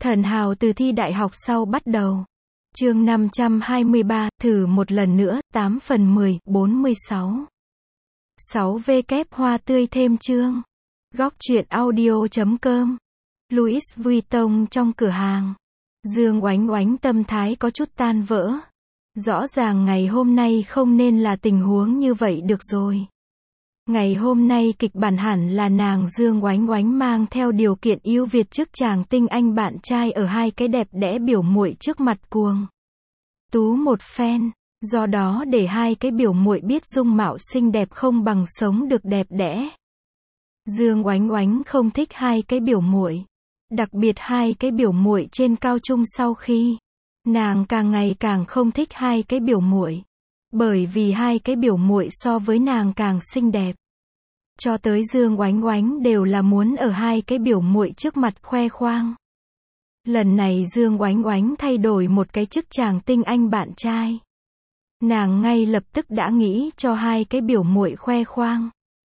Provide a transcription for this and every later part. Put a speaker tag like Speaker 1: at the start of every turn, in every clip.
Speaker 1: Thần hào từ thi đại học sau bắt đầu. Chương 523, thử một lần nữa, 8 phần 10, 46. 6W hoa tươi thêm chương. Góc truyện audio.com. Louis Vuitton trong cửa hàng. Dương Oánh Oánh tâm thái có chút tan vỡ. Rõ ràng ngày hôm nay không nên là tình huống như vậy được rồi. Ngày hôm nay kịch bản hẳn là nàng Dương Oánh Oánh mang theo điều kiện ưu việt trước chàng tinh anh bạn trai ở hai cái đẹp đẽ biểu muội trước mặt cuồng tú một phen, do đó để hai cái biểu muội biết dung mạo xinh đẹp không bằng sống được đẹp đẽ. Dương Oánh Oánh không thích hai cái biểu muội, đặc biệt hai cái biểu muội trên cao trung sau khi nàng càng ngày càng không thích hai cái biểu muội, bởi vì hai cái biểu muội so với nàng càng xinh đẹp. Cho tới Dương Oánh Oánh đều là muốn ở hai cái biểu muội trước mặt khoe khoang. Lần này Dương Oánh Oánh thay đổi một cái chức chàng tinh anh bạn trai. Nàng ngay lập tức đã nghĩ cho hai cái biểu muội khoe khoang.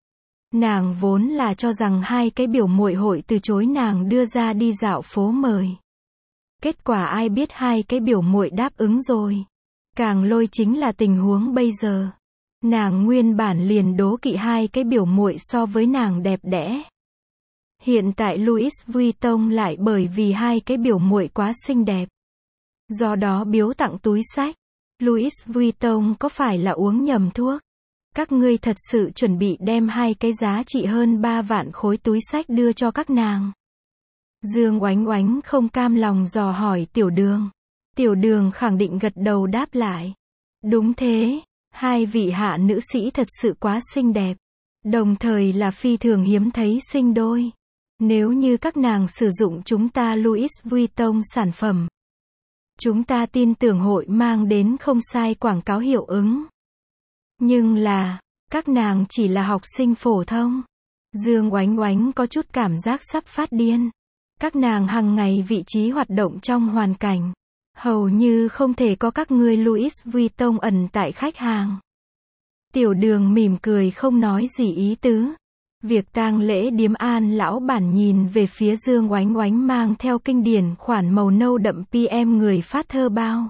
Speaker 1: Nàng vốn là cho rằng hai cái biểu muội hội từ chối nàng đưa ra đi dạo phố mời. Kết quả ai biết hai cái biểu muội đáp ứng rồi. Càng lôi chính là tình huống bây giờ. Nàng nguyên bản liền đố kỵ hai cái biểu muội so với nàng đẹp đẽ. Hiện tại Louis Vuitton lại bởi vì hai cái biểu muội quá xinh đẹp, do đó biếu tặng túi xách. Louis Vuitton có phải là uống nhầm thuốc? Các ngươi thật sự chuẩn bị đem hai cái giá trị hơn 3 vạn khối túi xách đưa cho các nàng? Dương Oánh Oánh không cam lòng dò hỏi Tiểu Đường. Tiểu Đường khẳng định gật đầu đáp lại. Đúng thế, hai vị hạ nữ sĩ thật sự quá xinh đẹp, đồng thời là phi thường hiếm thấy sinh đôi. Nếu như các nàng sử dụng chúng ta Louis Vuitton sản phẩm, chúng ta tin tưởng hội mang đến không sai quảng cáo hiệu ứng. Nhưng là, các nàng chỉ là học sinh phổ thông. Dương Oánh Oánh có chút cảm giác sắp phát điên. Các nàng hàng ngày vị trí hoạt động trong hoàn cảnh, hầu như không thể có các ngươi Louis Vuitton ẩn tại khách hàng. Tiểu Đường mỉm cười không nói gì ý tứ. Việc tang lễ điếm An lão bản nhìn về phía Dương Oánh Oánh mang theo kinh điển khoản màu nâu đậm PM người phát thơ bao.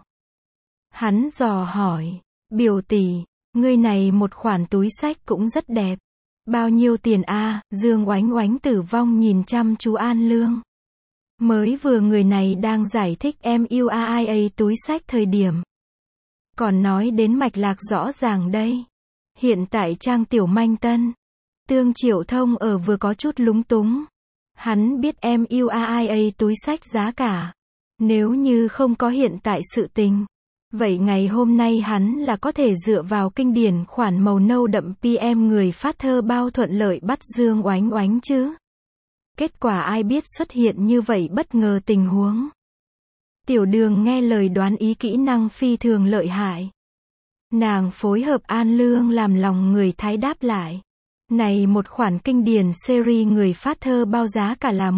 Speaker 1: Hắn dò hỏi, biểu tỷ, ngươi này một khoản túi xách cũng rất đẹp. Bao nhiêu tiền a? Dương Oánh Oánh tử vong nhìn chăm chú An Lương. Mới vừa người này đang giải thích MUAIA túi xách thời điểm. Còn nói đến mạch lạc rõ ràng đây. Hiện tại trang tiểu manh tân. Tương Triệu Thông ở vừa có chút lúng túng. Hắn biết MUAIA túi xách giá cả. Nếu như không có hiện tại sự tình, vậy ngày hôm nay hắn là có thể dựa vào kinh điển khoản màu nâu đậm PM người phát thơ bao thuận lợi bắt Dương Oánh Oánh chứ. Kết quả ai biết xuất hiện như vậy bất ngờ tình huống. Tiểu Đường nghe lời đoán ý kỹ năng phi thường lợi hại. Nàng phối hợp An Lương làm lòng người Thái đáp lại. Này một khoản kinh điển series người phát thơ bao giá cả là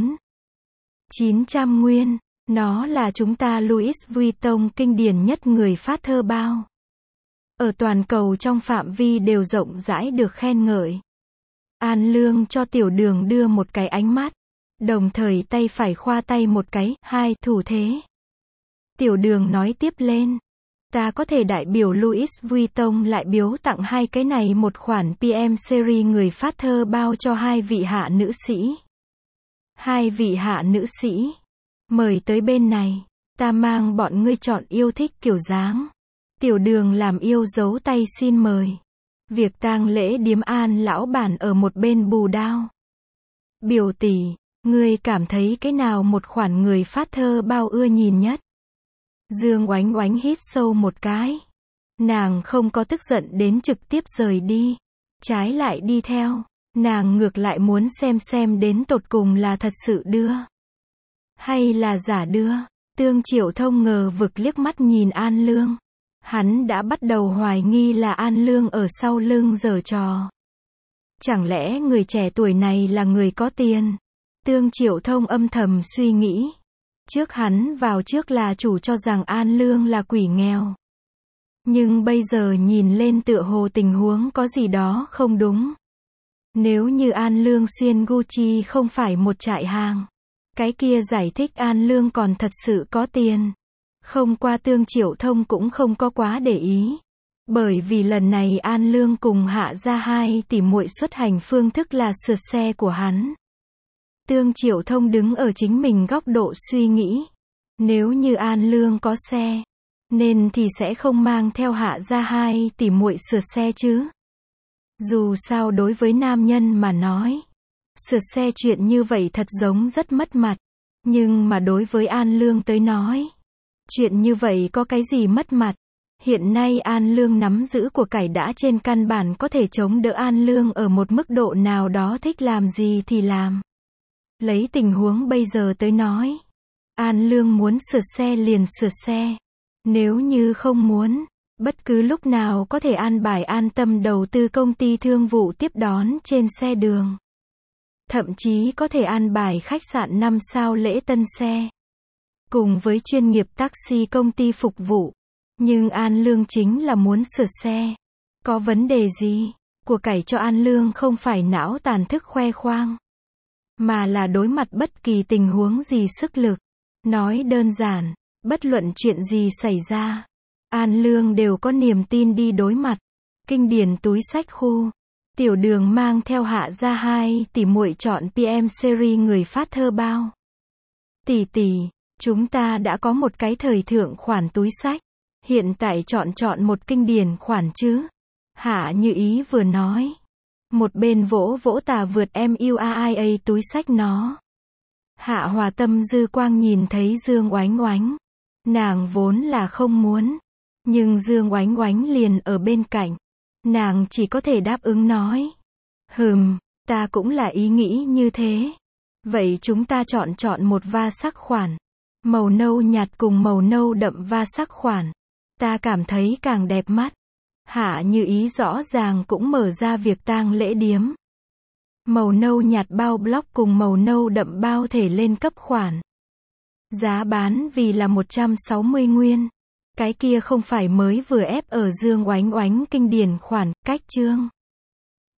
Speaker 1: 14.900 nguyên. Nó là chúng ta Louis Vuitton kinh điển nhất người phát thơ bao. Ở toàn cầu trong phạm vi đều rộng rãi được khen ngợi. An Lương cho Tiểu Đường đưa một cái ánh mắt, đồng thời tay phải khoa tay một cái, hai thủ thế. Tiểu Đường nói tiếp lên. Ta có thể đại biểu Louis Vuitton lại biếu tặng hai cái này một khoản PM series người phát thơ bao cho hai vị hạ nữ sĩ. Hai vị hạ nữ sĩ, mời tới bên này, ta mang bọn ngươi chọn yêu thích kiểu dáng. Tiểu Đường làm yêu dấu tay xin mời. Việc tang lễ điếm An lão bản ở một bên bù đao. Biểu tỷ, ngươi cảm thấy cái nào một khoản người phát thơ bao ưa nhìn nhất? Dương Oánh Oánh hít sâu một cái. Nàng không có tức giận đến trực tiếp rời đi. Trái lại đi theo. Nàng ngược lại muốn xem đến tột cùng là thật sự đưa hay là giả đưa. Tương Triệu Thông ngờ vực liếc mắt nhìn An Lương. Hắn đã bắt đầu hoài nghi là An Lương ở sau lưng giở trò. Chẳng lẽ người trẻ tuổi này là người có tiền? Tương Triệu Thông âm thầm suy nghĩ. Trước hắn vào trước là chủ cho rằng An Lương là quỷ nghèo. Nhưng bây giờ nhìn lên tựa hồ tình huống có gì đó không đúng. Nếu như An Lương xuyên Gucci không phải một trại hàng, Cái kia giải thích An Lương còn thật sự có tiền. Không qua Tương Triệu Thông cũng không có quá để ý. Bởi vì lần này An Lương cùng Hạ gia hai tỷ muội xuất hành phương thức là sượt xe của hắn. Tương Triệu Thông đứng ở chính mình góc độ suy nghĩ. Nếu như An Lương có xe, nên thì sẽ không mang theo Hạ gia hai tỷ muội sượt xe chứ. Dù sao đối với nam nhân mà nói, sượt xe chuyện như vậy thật giống rất mất mặt. Nhưng mà đối với An Lương tới nói, chuyện như vậy có cái gì mất mặt. Hiện nay An Lương nắm giữ của cải đã trên căn bản có thể chống đỡ An Lương ở một mức độ nào đó, thích làm gì thì làm. Lấy tình huống bây giờ tới nói, An Lương muốn sượt xe liền sượt xe. Nếu như không muốn, bất cứ lúc nào có thể an bài an tâm đầu tư công ty thương vụ tiếp đón trên xe đường. Thậm chí có thể an bài khách sạn 5 sao lễ tân xe. Cùng với chuyên nghiệp taxi công ty phục vụ. Nhưng An Lương chính là muốn sượt xe. Có vấn đề gì? Của cải cho An Lương không phải não tàn thức khoe khoang, mà là đối mặt bất kỳ tình huống gì sức lực. Nói đơn giản, bất luận chuyện gì xảy ra, An Lương đều có niềm tin đi đối mặt. Kinh điển túi sách khu. Tiểu Đường mang theo Hạ gia hai tỷ muội chọn PM series người phát thơ bao. Tỷ tỷ, chúng ta đã có một cái thời thượng khoản túi sách. Hiện tại chọn một kinh điển khoản chứ. Hạ Như Ý vừa nói. Một bên vỗ vỗ tà vượt MUAIA túi sách nó. Hạ Hòa Tâm dư quang nhìn thấy Dương Oánh Oánh. Nàng vốn là không muốn. Nhưng Dương Oánh Oánh liền ở bên cạnh. Nàng chỉ có thể đáp ứng nói. Ta cũng là ý nghĩ như thế. Vậy chúng ta chọn một va sắc khoản. Màu nâu nhạt cùng màu nâu đậm va sắc khoản. Ta cảm thấy càng đẹp mắt. Hạ Như Ý rõ ràng cũng mở ra việc tang lễ điếm. Màu nâu nhạt bao block cùng màu nâu đậm bao thể lên cấp khoản. Giá bán vì là 160 nguyên. Cái kia không phải mới vừa ép ở Dương Oánh Oánh kinh điển khoản, cách chương.